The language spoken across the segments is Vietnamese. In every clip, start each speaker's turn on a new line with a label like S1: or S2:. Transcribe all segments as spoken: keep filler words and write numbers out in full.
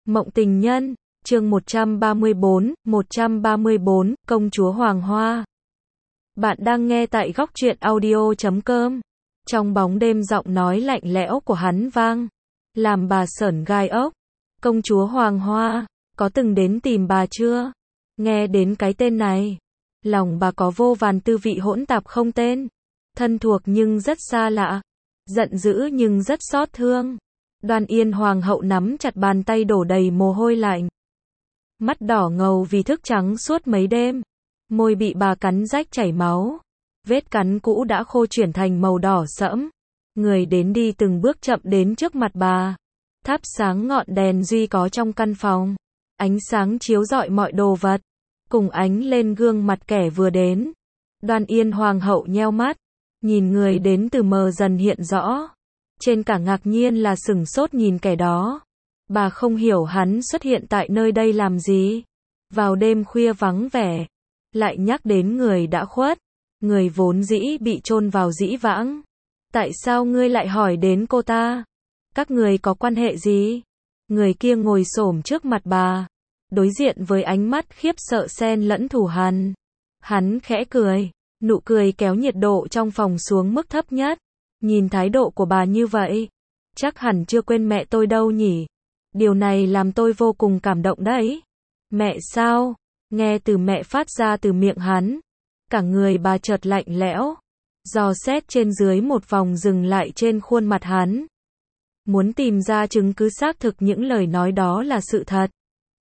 S1: Mộng tình nhân, chương một trăm ba mươi bốn, một trăm ba mươi bốn, công chúa Hoàng Hoa. Bạn đang nghe tại góc truyện audio chấm com. Trong bóng đêm giọng nói lạnh lẽo của hắn vang, làm bà sởn gai ốc. Công chúa Hoàng Hoa, có từng đến tìm bà chưa? Nghe đến cái tên này, lòng bà có vô vàn tư vị hỗn tạp không tên. Thân thuộc nhưng rất xa lạ, giận dữ nhưng rất xót thương. Đoan Yên Hoàng hậu nắm chặt bàn tay đổ đầy mồ hôi lạnh. Mắt đỏ ngầu vì thức trắng suốt mấy đêm. Môi bị bà cắn rách chảy máu. Vết cắn cũ đã khô chuyển thành màu đỏ sẫm. Người đến đi từng bước chậm đến trước mặt bà. Thắp sáng ngọn đèn duy có trong căn phòng. Ánh sáng chiếu rọi mọi đồ vật. Cùng ánh lên gương mặt kẻ vừa đến. Đoan Yên Hoàng hậu nheo mắt. Nhìn người đến từ mờ dần hiện rõ. Trên cả ngạc nhiên là sửng sốt nhìn kẻ đó. Bà không hiểu hắn xuất hiện tại nơi đây làm gì. Vào đêm khuya vắng vẻ. Lại nhắc đến người đã khuất. Người vốn dĩ bị chôn vào dĩ vãng. Tại sao ngươi lại hỏi đến cô ta? Các người có quan hệ gì? Người kia ngồi xổm trước mặt bà. Đối diện với ánh mắt khiếp sợ xen lẫn thù hằn. Hắn khẽ cười. Nụ cười kéo nhiệt độ trong phòng xuống mức thấp nhất. Nhìn thái độ của bà như vậy, chắc hẳn chưa quên mẹ tôi đâu nhỉ. Điều này làm tôi vô cùng cảm động đấy. Mẹ sao? Nghe từ mẹ phát ra từ miệng hắn. Cả người bà chợt lạnh lẽo. Dò xét trên dưới một vòng dừng lại trên khuôn mặt hắn. Muốn tìm ra chứng cứ xác thực những lời nói đó là sự thật.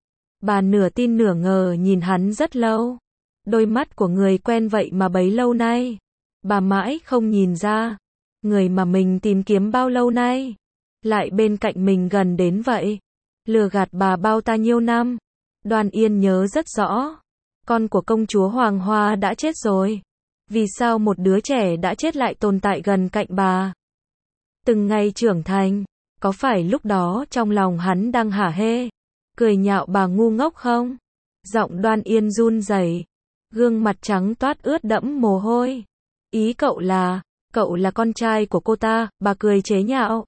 S1: Bà nửa tin nửa ngờ nhìn hắn rất lâu. Đôi mắt của người quen vậy mà bấy lâu nay. Bà mãi không nhìn ra. Người mà mình tìm kiếm bao lâu nay, lại bên cạnh mình gần đến vậy. Lừa gạt bà bao ta nhiêu năm. Đoan Yên nhớ rất rõ. Con của công chúa Hoàng Hoa đã chết rồi. Vì sao một đứa trẻ đã chết lại tồn tại gần cạnh bà? Từng ngày trưởng thành, có phải lúc đó trong lòng hắn đang hả hê, cười nhạo bà ngu ngốc không? Giọng Đoan Yên run rẩy, gương mặt trắng toát ướt đẫm mồ hôi. Ý cậu là... Cậu là con trai của cô ta, bà cười chế nhạo.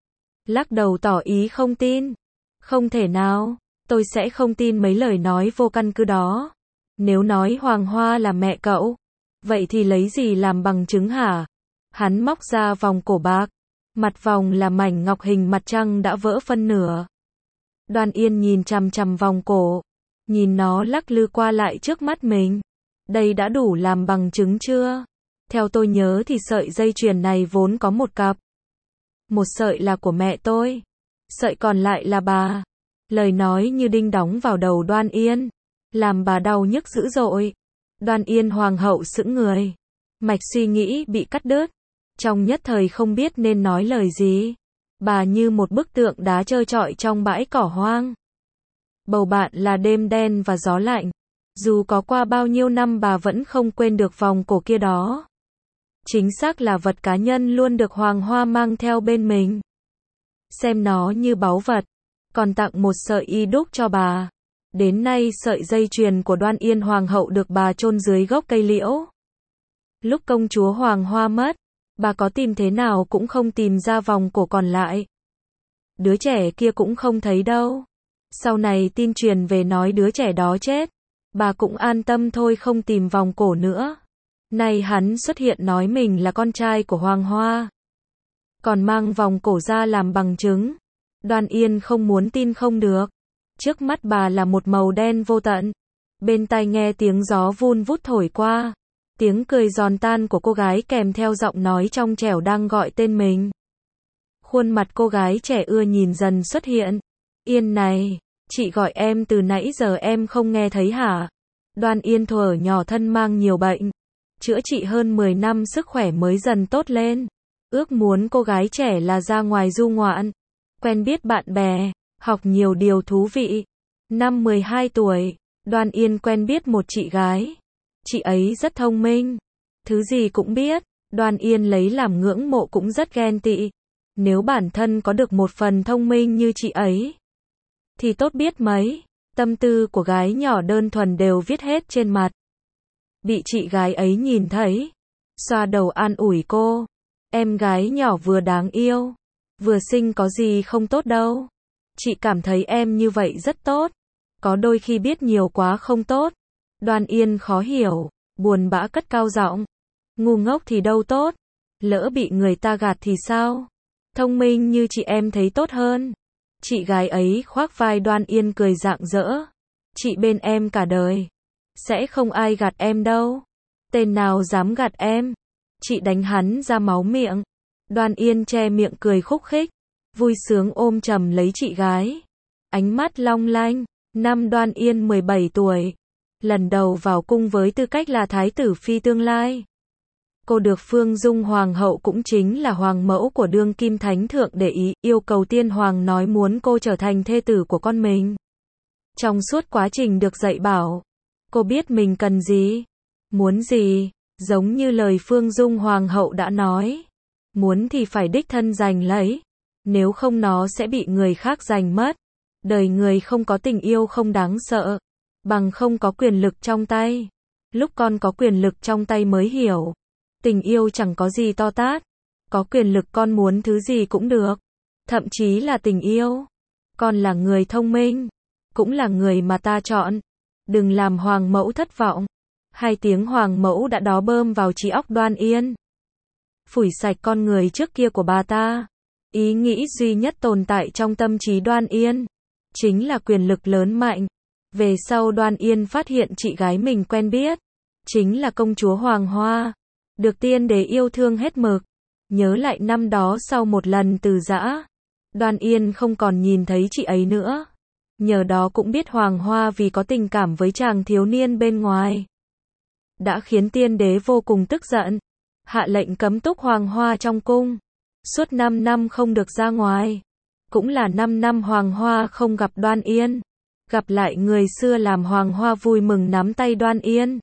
S1: Lắc đầu tỏ ý không tin. Không thể nào, tôi sẽ không tin mấy lời nói vô căn cứ đó. Nếu nói Hoàng Hoa là mẹ cậu, vậy thì lấy gì làm bằng chứng hả? Hắn móc ra vòng cổ bạc. Mặt vòng là mảnh ngọc hình mặt trăng đã vỡ phân nửa. Đoan Yên nhìn chằm chằm vòng cổ. Nhìn nó lắc lư qua lại trước mắt mình. Đây đã đủ làm bằng chứng chưa? Theo tôi nhớ thì sợi dây chuyền này vốn có một cặp. Một sợi là của mẹ tôi. Sợi còn lại là bà. Lời nói như đinh đóng vào đầu Đoan Yên. Làm bà đau nhức dữ dội. Đoan Yên Hoàng hậu sững người. Mạch suy nghĩ bị cắt đứt. Trong nhất thời không biết nên nói lời gì. Bà như một bức tượng đá trơ trọi trong bãi cỏ hoang. Bầu bạn là đêm đen và gió lạnh. Dù có qua bao nhiêu năm bà vẫn không quên được vòng cổ kia đó. Chính xác là vật cá nhân luôn được Hoàng Hoa mang theo bên mình. Xem nó như báu vật. Còn tặng một sợi y đúc cho bà. Đến nay sợi dây chuyền của Đoan Yên Hoàng hậu được bà chôn dưới gốc cây liễu. Lúc công chúa Hoàng Hoa mất, bà có tìm thế nào cũng không tìm ra vòng cổ còn lại. Đứa trẻ kia cũng không thấy đâu. Sau này tin truyền về nói đứa trẻ đó chết. Bà cũng an tâm thôi không tìm vòng cổ nữa. Nay hắn xuất hiện nói mình là con trai của Hoàng Hoa. Còn mang vòng cổ ra làm bằng chứng. Đoan Yên không muốn tin không được. Trước mắt bà là một màu đen vô tận. Bên tai nghe tiếng gió vun vút thổi qua. Tiếng cười giòn tan của cô gái kèm theo giọng nói trong trẻo đang gọi tên mình. Khuôn mặt cô gái trẻ ưa nhìn dần xuất hiện. Yên này, chị gọi em từ nãy giờ em không nghe thấy hả? Đoan Yên thuở nhỏ thân mang nhiều bệnh. Chữa trị hơn mười năm sức khỏe mới dần tốt lên. Ước muốn cô gái trẻ là ra ngoài du ngoạn. Quen biết bạn bè. Học nhiều điều thú vị. Năm mười hai tuổi. Đoan Yên quen biết một chị gái. Chị ấy rất thông minh. Thứ gì cũng biết. Đoan Yên lấy làm ngưỡng mộ cũng rất ghen tị. Nếu bản thân có được một phần thông minh như chị ấy. Thì tốt biết mấy. Tâm tư của gái nhỏ đơn thuần đều viết hết trên mặt. Bị chị gái ấy nhìn thấy. Xoa đầu an ủi cô. Em gái nhỏ vừa đáng yêu. Vừa xinh có gì không tốt đâu. Chị cảm thấy em như vậy rất tốt. Có đôi khi biết nhiều quá không tốt. Đoan Yên khó hiểu, buồn bã cất cao giọng. Ngu ngốc thì đâu tốt. Lỡ bị người ta gạt thì sao? Thông minh như chị em thấy tốt hơn. Chị gái ấy khoác vai Đoan Yên cười rạng rỡ. Chị bên em cả đời. Sẽ không ai gạt em đâu. Tên nào dám gạt em? Chị đánh hắn ra máu miệng. Đoan Yên che miệng cười khúc khích. Vui sướng ôm chầm lấy chị gái. Ánh mắt long lanh. Năm Đoan Yên mười bảy tuổi. Lần đầu vào cung với tư cách là thái tử phi tương lai. Cô được Phương Dung Hoàng hậu cũng chính là hoàng mẫu của đương kim thánh thượng để ý, yêu cầu tiên hoàng nói muốn cô trở thành thê tử của con mình. Trong suốt quá trình được dạy bảo, cô biết mình cần gì, muốn gì, giống như lời Phương Dung Hoàng hậu đã nói. Muốn thì phải đích thân giành lấy, nếu không nó sẽ bị người khác giành mất. Đời người không có tình yêu không đáng sợ, bằng không có quyền lực trong tay. Lúc con có quyền lực trong tay mới hiểu. Tình yêu chẳng có gì to tát. Có quyền lực con muốn thứ gì cũng được. Thậm chí là tình yêu. Con là người thông minh. Cũng là người mà ta chọn. Đừng làm hoàng mẫu thất vọng. Hai tiếng hoàng mẫu đã đó bơm vào trí óc Đoan Yên. Phủi sạch con người trước kia của bà ta. Ý nghĩ duy nhất tồn tại trong tâm trí Đoan Yên. Chính là quyền lực lớn mạnh. Về sau Đoan Yên phát hiện chị gái mình quen biết. Chính là công chúa Hoàng Hoa. Được tiên đế yêu thương hết mực. Nhớ lại năm đó sau một lần từ giã. Đoan Yên không còn nhìn thấy chị ấy nữa. Nhờ đó cũng biết Hoàng Hoa vì có tình cảm với chàng thiếu niên bên ngoài. Đã khiến tiên đế vô cùng tức giận. Hạ lệnh cấm túc Hoàng Hoa trong cung. Suốt năm năm không được ra ngoài. Cũng là năm năm Hoàng Hoa không gặp Đoan Yên. Gặp lại người xưa làm Hoàng Hoa vui mừng nắm tay Đoan Yên.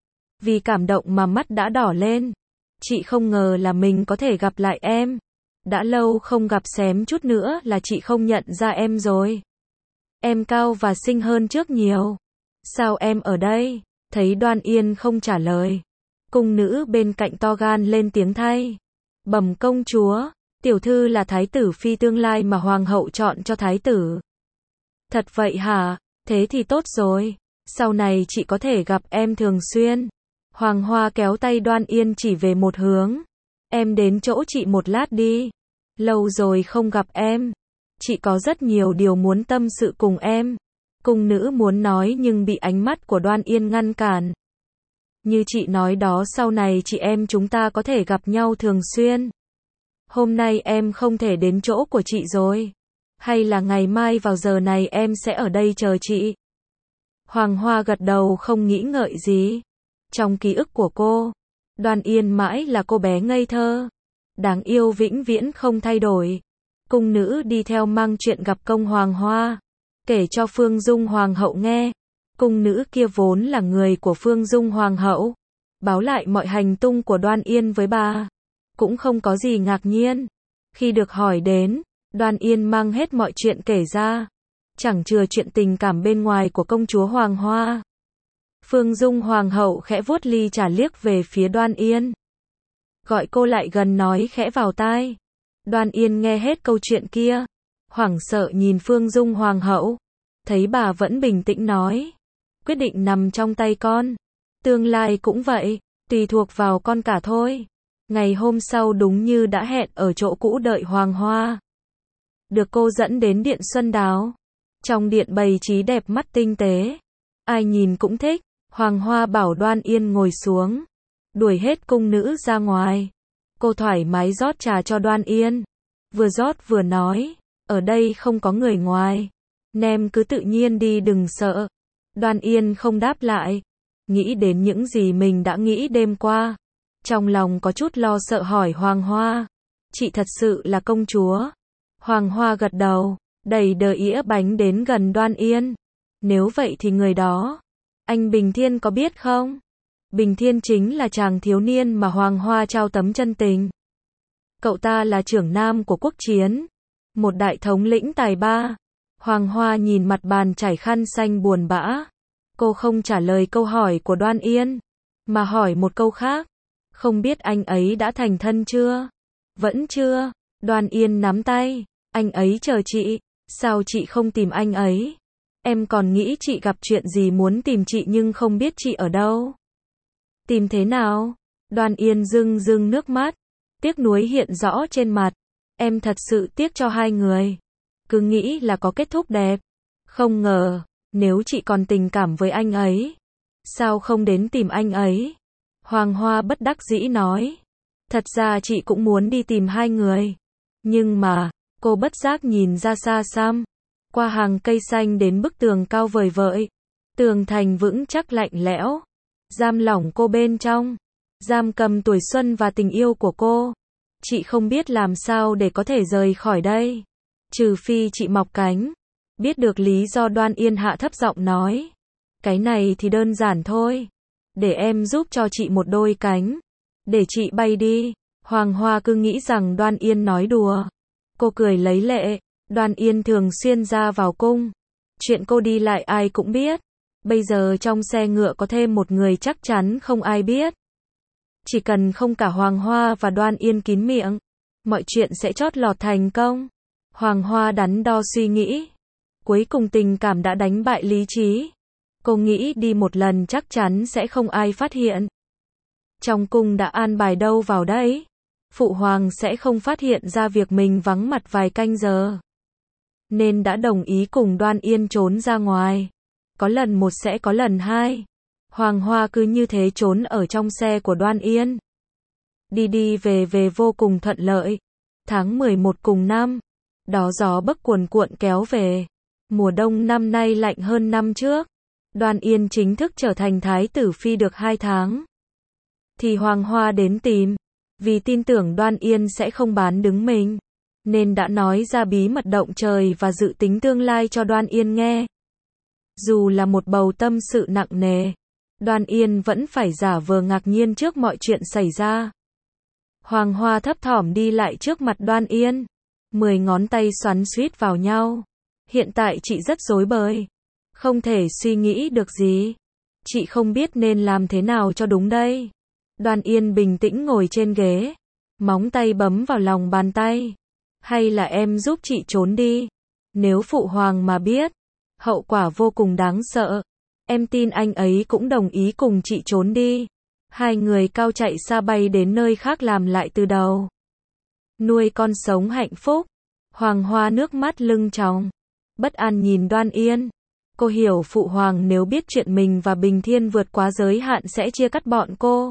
S1: Vì cảm động mà mắt đã đỏ lên. Chị không ngờ là mình có thể gặp lại em. Đã lâu không gặp xém chút nữa là chị không nhận ra em rồi. Em cao và xinh hơn trước nhiều. Sao em ở đây? Thấy Đoan Yên không trả lời. Cung nữ bên cạnh to gan lên tiếng thay. Bẩm công chúa, tiểu thư là thái tử phi tương lai mà hoàng hậu chọn cho thái tử. Thật vậy hả? Thế thì tốt rồi. Sau này chị có thể gặp em thường xuyên. Hoàng Hoa kéo tay Đoan Yên chỉ về một hướng. Em đến chỗ chị một lát đi. Lâu rồi không gặp em. Chị có rất nhiều điều muốn tâm sự cùng em. Cung nữ muốn nói nhưng bị ánh mắt của Đoan Yên ngăn cản. Như chị nói đó, sau này chị em chúng ta có thể gặp nhau thường xuyên. Hôm nay em không thể đến chỗ của chị rồi. Hay là ngày mai vào giờ này em sẽ ở đây chờ chị? Hoàng Hoa gật đầu không nghĩ ngợi gì. Trong ký ức của cô, Đoan Yên mãi là cô bé ngây thơ. Đáng yêu vĩnh viễn không thay đổi. Cung nữ đi theo mang chuyện gặp công Hoàng Hoa. Kể cho Phương Dung Hoàng hậu nghe. Cung nữ kia vốn là người của Phương Dung Hoàng hậu. Báo lại mọi hành tung của Đoan Yên với bà. Cũng không có gì ngạc nhiên. Khi được hỏi đến, Đoan Yên mang hết mọi chuyện kể ra. Chẳng chừa chuyện tình cảm bên ngoài của công chúa Hoàng Hoa. Phương Dung Hoàng hậu khẽ vuốt ly trà liếc về phía Đoan Yên. Gọi cô lại gần nói khẽ vào tai. Đoan Yên nghe hết câu chuyện kia. Hoảng sợ nhìn Phương Dung Hoàng hậu. Thấy bà vẫn bình tĩnh nói. Quyết định nằm trong tay con. Tương lai cũng vậy. Tùy thuộc vào con cả thôi. Ngày hôm sau đúng như đã hẹn ở chỗ cũ đợi Hoàng Hoa. Được cô dẫn đến điện Xuân Đào. Trong điện bày trí đẹp mắt tinh tế. Ai nhìn cũng thích. Hoàng Hoa bảo Đoan Yên ngồi xuống. Đuổi hết cung nữ ra ngoài. Cô thoải mái rót trà cho Đoan Yên. Vừa rót vừa nói. Ở đây không có người ngoài. Nem cứ tự nhiên đi đừng sợ. Đoan Yên không đáp lại. Nghĩ đến những gì mình đã nghĩ đêm qua. Trong lòng có chút lo sợ hỏi Hoàng Hoa. Chị thật sự là công chúa? Hoàng Hoa gật đầu. Đầy đờ ĩa bánh đến gần Đoan Yên. Nếu vậy thì người đó. Anh Bình Thiên có biết không? Bình Thiên chính là chàng thiếu niên mà Hoàng Hoa trao tấm chân tình. Cậu ta là trưởng nam của quốc chiến. Một đại thống lĩnh tài ba. Hoàng Hoa nhìn mặt bàn trải khăn xanh buồn bã. Cô không trả lời câu hỏi của Đoan Yên. Mà hỏi một câu khác. Không biết anh ấy đã thành thân chưa? Vẫn chưa. Đoan Yên nắm tay. Anh ấy chờ chị. Sao chị không tìm anh ấy? Em còn nghĩ chị gặp chuyện gì muốn tìm chị nhưng không biết chị ở đâu. Tìm thế nào? Đoan Yên rưng rưng nước mắt, tiếc nuối hiện rõ trên mặt. Em thật sự tiếc cho hai người. Cứ nghĩ là có kết thúc đẹp. Không ngờ, nếu chị còn tình cảm với anh ấy, sao không đến tìm anh ấy? Hoàng Hoa bất đắc dĩ nói. Thật ra chị cũng muốn đi tìm hai người. Nhưng mà, cô bất giác nhìn ra xa xăm, qua hàng cây xanh đến bức tường cao vời vợi. Tường thành vững chắc lạnh lẽo, giam lỏng cô bên trong, giam cầm tuổi xuân và tình yêu của cô. Chị không biết làm sao để có thể rời khỏi đây. Trừ phi chị mọc cánh. Biết được lý do, Đoan Yên hạ thấp giọng nói. Cái này thì đơn giản thôi. Để em giúp cho chị một đôi cánh. Để chị bay đi. Hoàng Hoa cứ nghĩ rằng Đoan Yên nói đùa. Cô cười lấy lệ. Đoan Yên thường xuyên ra vào cung. Chuyện cô đi lại ai cũng biết. Bây giờ trong xe ngựa có thêm một người chắc chắn không ai biết. Chỉ cần không cả Hoàng Hoa và Đoan Yên kín miệng, mọi chuyện sẽ chót lọt thành công. Hoàng Hoa đắn đo suy nghĩ. Cuối cùng tình cảm đã đánh bại lý trí. Cô nghĩ đi một lần chắc chắn sẽ không ai phát hiện. Trong cung đã an bài đâu vào đấy. Phụ hoàng sẽ không phát hiện ra việc mình vắng mặt vài canh giờ. Nên đã đồng ý cùng Đoan Yên trốn ra ngoài. Có lần một sẽ có lần hai. Hoàng Hoa cứ như thế trốn ở trong xe của Đoan Yên. Đi đi về về vô cùng thuận lợi. Tháng mười một cùng năm, đó gió bấc cuồn cuộn kéo về. Mùa đông năm nay lạnh hơn năm trước. Đoan Yên chính thức trở thành thái tử phi được hai tháng. Thì Hoàng Hoa đến tìm. Vì tin tưởng Đoan Yên sẽ không bán đứng mình, nên đã nói ra bí mật động trời và dự tính tương lai cho Đoan Yên nghe. Dù là một bầu tâm sự nặng nề, Đoan Yên vẫn phải giả vờ ngạc nhiên trước mọi chuyện xảy ra. Hoàng Hoa thấp thỏm đi lại trước mặt Đoan Yên. Mười ngón tay xoắn xuýt vào nhau. Hiện tại chị rất rối bời. Không thể suy nghĩ được gì. Chị không biết nên làm thế nào cho đúng đây. Đoan Yên bình tĩnh ngồi trên ghế. Móng tay bấm vào lòng bàn tay. Hay là em giúp chị trốn đi. Nếu phụ hoàng mà biết, hậu quả vô cùng đáng sợ. Em tin anh ấy cũng đồng ý cùng chị trốn đi. Hai người cao chạy xa bay đến nơi khác làm lại từ đầu. Nuôi con sống hạnh phúc. Hoàng Hoa nước mắt lưng tròng. Bất an nhìn Đoan Yên. Cô hiểu phụ hoàng nếu biết chuyện mình và Bình Thiên vượt quá giới hạn sẽ chia cắt bọn cô.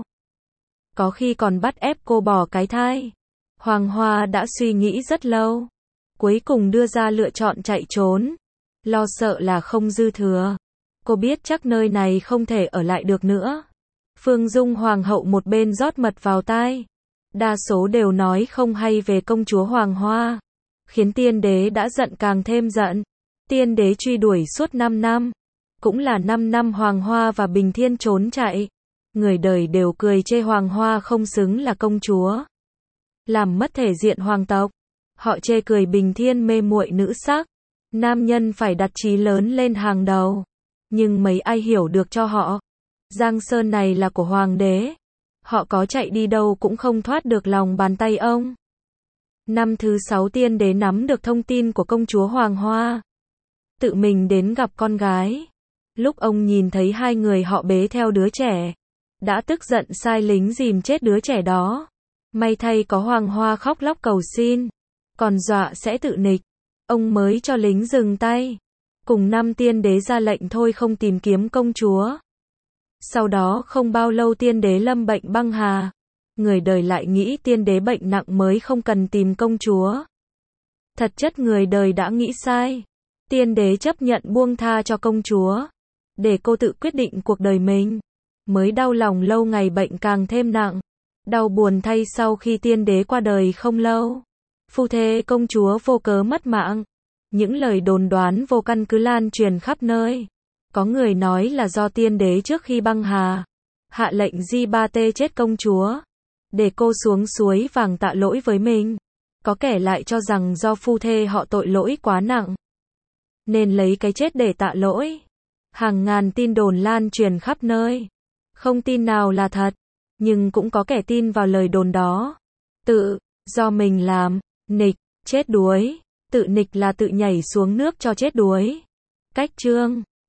S1: Có khi còn bắt ép cô bỏ cái thai. Hoàng Hoa đã suy nghĩ rất lâu. Cuối cùng đưa ra lựa chọn chạy trốn. Lo sợ là không dư thừa. Cô biết chắc nơi này không thể ở lại được nữa. Phương Dung Hoàng hậu một bên rót mật vào tai. Đa số đều nói không hay về công chúa Hoàng Hoa. Khiến tiên đế đã giận càng thêm giận. Tiên đế truy đuổi suốt năm năm. Cũng là năm năm Hoàng Hoa và Bình Thiên trốn chạy. Người đời đều cười chê Hoàng Hoa không xứng là công chúa. Làm mất thể diện hoàng tộc. Họ chê cười Bình Thiên mê muội nữ sắc. Nam nhân phải đặt chí lớn lên hàng đầu. Nhưng mấy ai hiểu được cho họ. Giang sơn này là của hoàng đế. Họ có chạy đi đâu cũng không thoát được lòng bàn tay ông. Năm thứ sáu tiên đế nắm được thông tin của công chúa Hoàng Hoa. Tự mình đến gặp con gái. Lúc ông nhìn thấy hai người họ bế theo đứa trẻ, đã tức giận sai lính dìm chết đứa trẻ đó. May thay có Hoàng Hoa khóc lóc cầu xin, còn dọa sẽ tự nịch. Ông mới cho lính dừng tay. Cùng năm tiên đế ra lệnh thôi không tìm kiếm công chúa. Sau đó không bao lâu tiên đế lâm bệnh băng hà. Người đời lại nghĩ tiên đế bệnh nặng mới không cần tìm công chúa. Thật chất người đời đã nghĩ sai. Tiên đế chấp nhận buông tha cho công chúa, để cô tự quyết định cuộc đời mình. Mới đau lòng lâu ngày bệnh càng thêm nặng. Đau buồn thay sau khi tiên đế qua đời không lâu, phu thê công chúa vô cớ mất mạng. Những lời đồn đoán vô căn cứ lan truyền khắp nơi. Có người nói là do tiên đế trước khi băng hà, hạ lệnh di ba tê chết công chúa, để cô xuống suối vàng tạ lỗi với mình. Có kẻ lại cho rằng do phu thê họ tội lỗi quá nặng, nên lấy cái chết để tạ lỗi. Hàng ngàn tin đồn lan truyền khắp nơi. Không tin nào là thật, nhưng cũng có kẻ tin vào lời đồn đó. Tự, do mình làm, nghịch, chết đuối. Tự nịch là tự nhảy xuống nước cho chết đuối. Cách chương